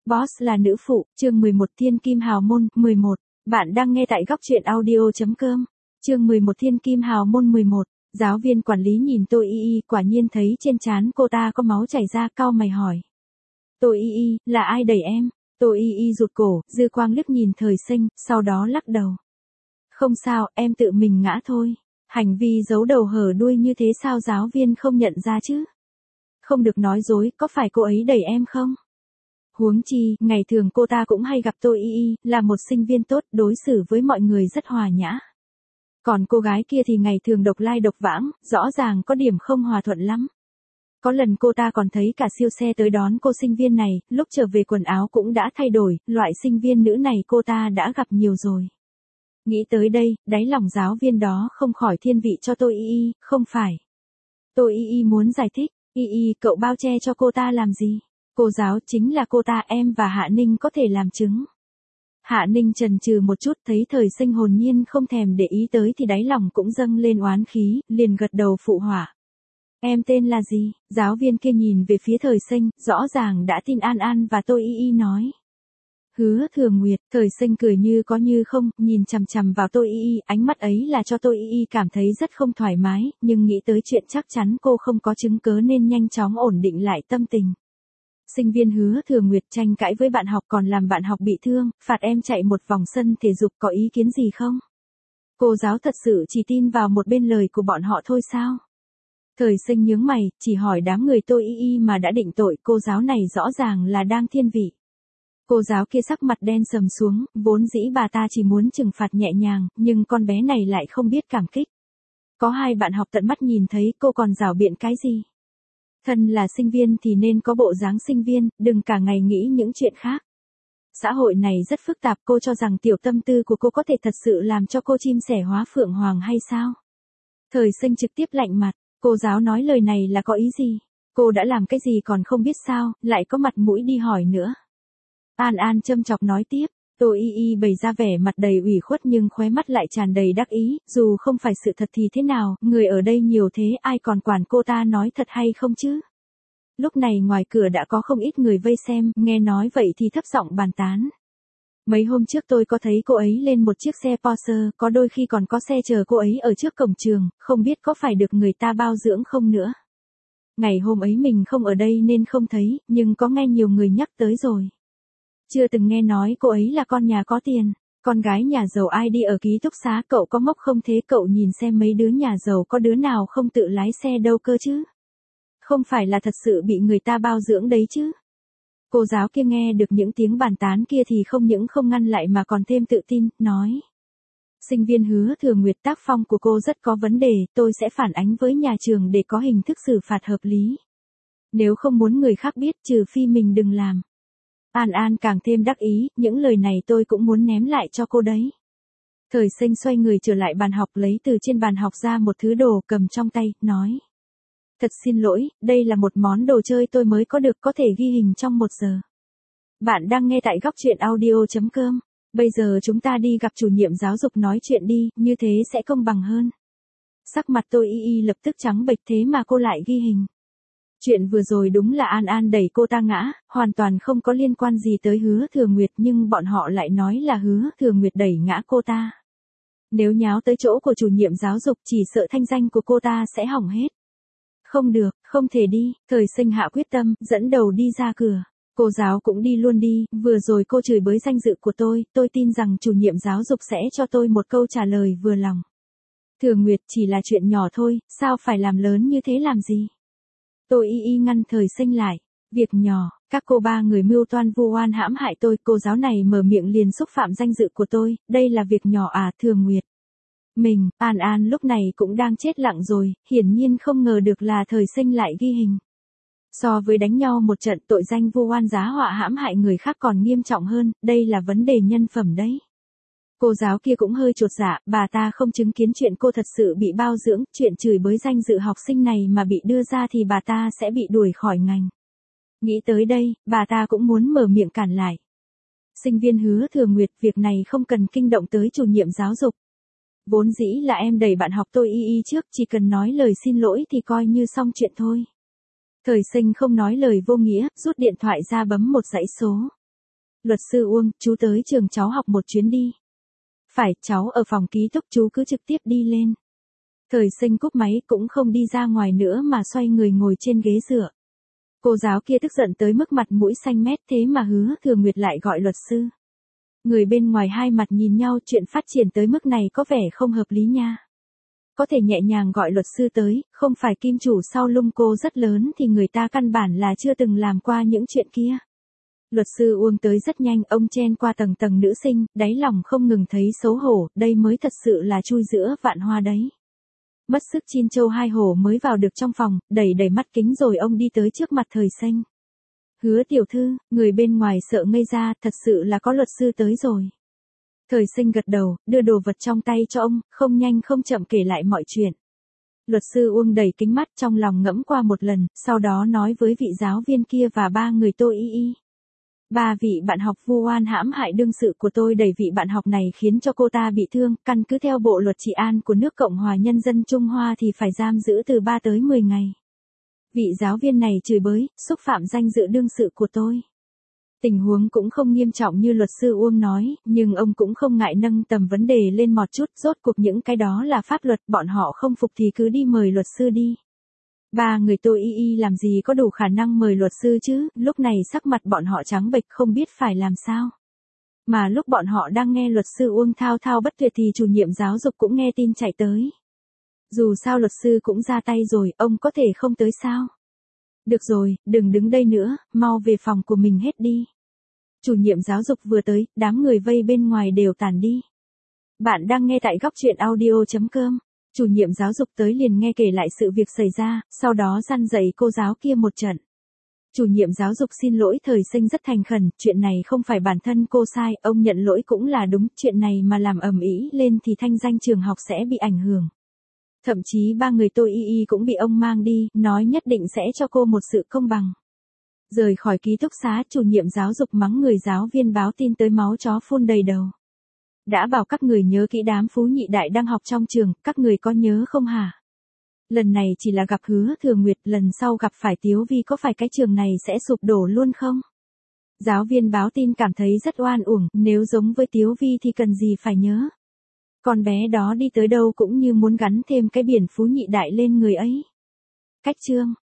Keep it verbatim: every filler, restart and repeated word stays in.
Boss là nữ phụ, chương mười một Thiên Kim Hào Môn, mười một. Bạn đang nghe tại góc truyện audio.com. Chương mười một Thiên Kim Hào Môn mười một. Giáo viên quản lý nhìn Tô Y Y, quả nhiên thấy trên trán cô ta có máu chảy ra, cau mày hỏi. Tô Y Y, là ai đẩy em? Tô Y Y rụt cổ, dư quang liếc nhìn Thời Sinh, sau đó lắc đầu. Không sao, em tự mình ngã thôi. Hành vi giấu đầu hở đuôi như thế sao giáo viên không nhận ra chứ? Không được nói dối, có phải cô ấy đẩy em không? Huống chi, ngày thường cô ta cũng hay gặp Tô Y Y, là một sinh viên tốt, đối xử với mọi người rất hòa nhã. Còn cô gái kia thì ngày thường độc lai độc vãng, rõ ràng có điểm không hòa thuận lắm. Có lần cô ta còn thấy cả siêu xe tới đón cô sinh viên này, lúc trở về quần áo cũng đã thay đổi, loại sinh viên nữ này cô ta đã gặp nhiều rồi. Nghĩ tới đây, đáy lòng giáo viên đó không khỏi thiên vị cho Tô Y Y, không phải. Tô Y Y muốn giải thích, Y Y cậu bao che cho cô ta làm gì? Cô giáo chính là cô ta, em và Hạ Ninh có thể làm chứng. Hạ Ninh chần chừ một chút, thấy Thời Sinh hồn nhiên không thèm để ý tới thì đáy lòng cũng dâng lên oán khí, liền gật đầu phụ họa. Em tên là gì? Giáo viên kia nhìn về phía Thời Sinh, rõ ràng đã tin An An và Tô Y Y nói. Hứa Thừa Nguyệt. Thời Sinh cười như có như không, nhìn chằm chằm vào Tô Y Y, ánh mắt ấy là cho Tô Y Y cảm thấy rất không thoải mái, nhưng nghĩ tới chuyện chắc chắn cô không có chứng cớ nên nhanh chóng ổn định lại tâm tình. Sinh viên Hứa Thừa Nguyệt tranh cãi với bạn học còn làm bạn học bị thương, phạt em chạy một vòng sân thể dục, có ý kiến gì không? Cô giáo thật sự chỉ tin vào một bên lời của bọn họ thôi sao? Thời Sinh nhướng mày, chỉ hỏi đám người Tô Y Y mà đã định tội, cô giáo này rõ ràng là đang thiên vị. Cô giáo kia sắc mặt đen sầm xuống, vốn dĩ bà ta chỉ muốn trừng phạt nhẹ nhàng, nhưng con bé này lại không biết cảm kích. Có hai bạn học tận mắt nhìn thấy, cô còn giảo biện cái gì? Thân là sinh viên thì nên có bộ dáng sinh viên, đừng cả ngày nghĩ những chuyện khác. Xã hội này rất phức tạp, cô cho rằng tiểu tâm tư của cô có thể thật sự làm cho cô chim sẻ hóa phượng hoàng hay sao? Thời Sinh trực tiếp lạnh mặt, cô giáo nói lời này là có ý gì? Cô đã làm cái gì còn không biết sao, lại có mặt mũi đi hỏi nữa. An An châm chọc nói tiếp, Tô Y Y bày ra vẻ mặt đầy ủy khuất nhưng khóe mắt lại tràn đầy đắc ý, dù không phải sự thật thì thế nào, người ở đây nhiều thế ai còn quản cô ta nói thật hay không chứ? Lúc này ngoài cửa đã có không ít người vây xem, nghe nói vậy thì thấp giọng bàn tán. Mấy hôm trước tôi có thấy cô ấy lên một chiếc xe Porsche, có đôi khi còn có xe chờ cô ấy ở trước cổng trường, không biết có phải được người ta bao dưỡng không nữa. Ngày hôm ấy mình không ở đây nên không thấy, nhưng có nghe nhiều người nhắc tới rồi. Chưa từng nghe nói cô ấy là con nhà có tiền, con gái nhà giàu ai đi ở ký túc xá, cậu có ngốc không thế? Cậu nhìn xem mấy đứa nhà giàu có đứa nào không tự lái xe đâu cơ chứ? Không phải là thật sự bị người ta bao dưỡng đấy chứ? Cô giáo kia nghe được những tiếng bàn tán kia thì không những không ngăn lại mà còn thêm tự tin, nói. Sinh viên Hứa Thừa Nguyệt, tác phong của cô rất có vấn đề, tôi sẽ phản ánh với nhà trường để có hình thức xử phạt hợp lý. Nếu không muốn người khác biết, trừ phi mình đừng làm. An An càng thêm đắc ý, những lời này tôi cũng muốn ném lại cho cô đấy. Thời Sinh xoay người trở lại bàn học, lấy từ trên bàn học ra một thứ đồ cầm trong tay, nói. Thật xin lỗi, đây là một món đồ chơi tôi mới có được, có thể ghi hình trong một giờ. Bạn đang nghe tại góc truyện audio.com. Bây giờ chúng ta đi gặp chủ nhiệm giáo dục nói chuyện đi, như thế sẽ công bằng hơn. Sắc mặt Tô Y Y lập tức trắng bệch, thế mà cô lại ghi hình. Chuyện vừa rồi đúng là An An đẩy cô ta ngã, hoàn toàn không có liên quan gì tới Hứa Thừa Nguyệt, nhưng bọn họ lại nói là Hứa Thừa Nguyệt đẩy ngã cô ta. Nếu nháo tới chỗ của chủ nhiệm giáo dục chỉ sợ thanh danh của cô ta sẽ hỏng hết. Không được, không thể đi. Thời Sinh hạ quyết tâm, dẫn đầu đi ra cửa. Cô giáo cũng đi luôn đi, vừa rồi cô chửi bới danh dự của tôi, tôi tin rằng chủ nhiệm giáo dục sẽ cho tôi một câu trả lời vừa lòng. Thừa Nguyệt, chỉ là chuyện nhỏ thôi, sao phải làm lớn như thế làm gì? Tô Y Y ngăn Thời Sinh lại. Việc nhỏ, các cô ba người mưu toan vu oan hãm hại tôi, cô giáo này mở miệng liền xúc phạm danh dự của tôi, đây là việc nhỏ à? Thừa Nguyệt. Mình, An An lúc này cũng đang chết lặng rồi, hiển nhiên không ngờ được là Thời Sinh lại ghi hình. So với đánh nhau một trận, tội danh vu oan giá họa hãm hại người khác còn nghiêm trọng hơn, đây là vấn đề nhân phẩm đấy. Cô giáo kia cũng hơi chột dạ, bà ta không chứng kiến chuyện cô thật sự bị bao dưỡng, chuyện chửi bới danh dự học sinh này mà bị đưa ra thì bà ta sẽ bị đuổi khỏi ngành. Nghĩ tới đây, bà ta cũng muốn mở miệng cản lại. Sinh viên Hứa Thừa Nguyệt, việc này không cần kinh động tới chủ nhiệm giáo dục. Vốn dĩ là em đẩy bạn học Tô Y Y trước, chỉ cần nói lời xin lỗi thì coi như xong chuyện thôi. Thời Sinh không nói lời vô nghĩa, rút điện thoại ra bấm một dãy số. Luật sư Uông, chú tới trường cháu học một chuyến đi. Phải, cháu ở phòng ký túc chú cứ trực tiếp đi lên. Thời Sinh cúp máy cũng không đi ra ngoài nữa mà xoay người ngồi trên ghế dựa. Cô giáo kia tức giận tới mức mặt mũi xanh mét, thế mà Hứa Thừa Nguyệt lại gọi luật sư. Người bên ngoài hai mặt nhìn nhau, chuyện phát triển tới mức này có vẻ không hợp lý nha. Có thể nhẹ nhàng gọi luật sư tới, không phải kim chủ sau lưng cô rất lớn thì người ta căn bản là chưa từng làm qua những chuyện kia. Luật sư Uông tới rất nhanh, ông chen qua tầng tầng nữ sinh, đáy lòng không ngừng thấy xấu hổ, đây mới thật sự là chui giữa vạn hoa đấy. Mất sức chín châu hai hổ mới vào được trong phòng, đẩy đẩy mắt kính rồi ông đi tới trước mặt Thời Sinh. Hứa tiểu thư, người bên ngoài sợ ngây ra, thật sự là có luật sư tới rồi. Thời Sinh gật đầu, đưa đồ vật trong tay cho ông, không nhanh không chậm kể lại mọi chuyện. Luật sư Uông đẩy kính mắt trong lòng ngẫm qua một lần, sau đó nói với vị giáo viên kia và ba người tôi y y. Ba vị bạn học vu oan hãm hại đương sự của tôi, đẩy vị bạn học này khiến cho cô ta bị thương, căn cứ theo bộ luật trị an của nước Cộng hòa Nhân dân Trung Hoa thì phải giam giữ từ ba tới mười ngày. Vị giáo viên này chửi bới, xúc phạm danh dự đương sự của tôi. Tình huống cũng không nghiêm trọng như luật sư Uông nói, nhưng ông cũng không ngại nâng tầm vấn đề lên một chút, rốt cuộc những cái đó là pháp luật, bọn họ không phục thì cứ đi mời luật sư đi. Ba người tôi y y làm gì có đủ khả năng mời luật sư chứ, lúc này sắc mặt bọn họ trắng bệch không biết phải làm sao. Mà lúc bọn họ đang nghe luật sư Uông thao thao bất tuyệt thì chủ nhiệm giáo dục cũng nghe tin chạy tới. Dù sao luật sư cũng ra tay rồi, ông có thể không tới sao? Được rồi, đừng đứng đây nữa, mau về phòng của mình hết đi. Chủ nhiệm giáo dục vừa tới, đám người vây bên ngoài đều tản đi. Bạn đang nghe tại góc truyện audio chấm com. Chủ nhiệm giáo dục tới liền nghe kể lại sự việc xảy ra, sau đó răn dạy cô giáo kia một trận. Chủ nhiệm giáo dục xin lỗi Thời Sinh rất thành khẩn, chuyện này không phải bản thân cô sai, ông nhận lỗi cũng là đúng, chuyện này mà làm ầm ĩ lên thì thanh danh trường học sẽ bị ảnh hưởng. Thậm chí ba người tôi y y cũng bị ông mang đi, nói nhất định sẽ cho cô một sự công bằng. Rời khỏi ký túc xá, chủ nhiệm giáo dục mắng người giáo viên báo tin tới máu chó phun đầy đầu. Đã bảo các người nhớ kỹ đám phú nhị đại đang học trong trường, các người có nhớ không hả? Lần này chỉ là gặp Hứa Thừa Nguyệt, lần sau gặp phải Tiếu Vi có phải cái trường này sẽ sụp đổ luôn không? Giáo viên báo tin cảm thấy rất oan uổng, nếu giống với Tiếu Vi thì cần gì phải nhớ. Con bé đó đi tới đâu cũng như muốn gắn thêm cái biển phú nhị đại lên người ấy. Cách chương